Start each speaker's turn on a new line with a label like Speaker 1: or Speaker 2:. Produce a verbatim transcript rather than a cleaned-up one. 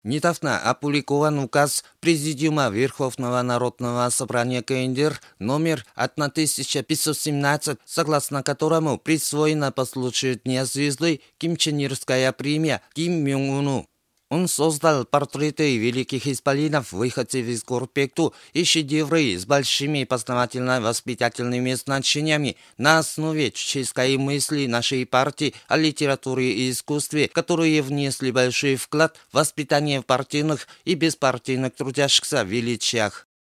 Speaker 1: Недавно опубликован указ Президиума Верховного Народного Собрания КНДР номер тысяча пятьсот семнадцать, согласно которому присвоена по случаю Дня Звезды Ким-Чен-Ирская премия Ким Мён Уну. Он создал портреты великих исполинов, выходцев из Горпекту и шедевры с большими познавательно-воспитательными значениями на основе чеченской мысли нашей партии о литературе и искусстве, которые внесли большой вклад в воспитание партийных и беспартийных трудящихся в величиях.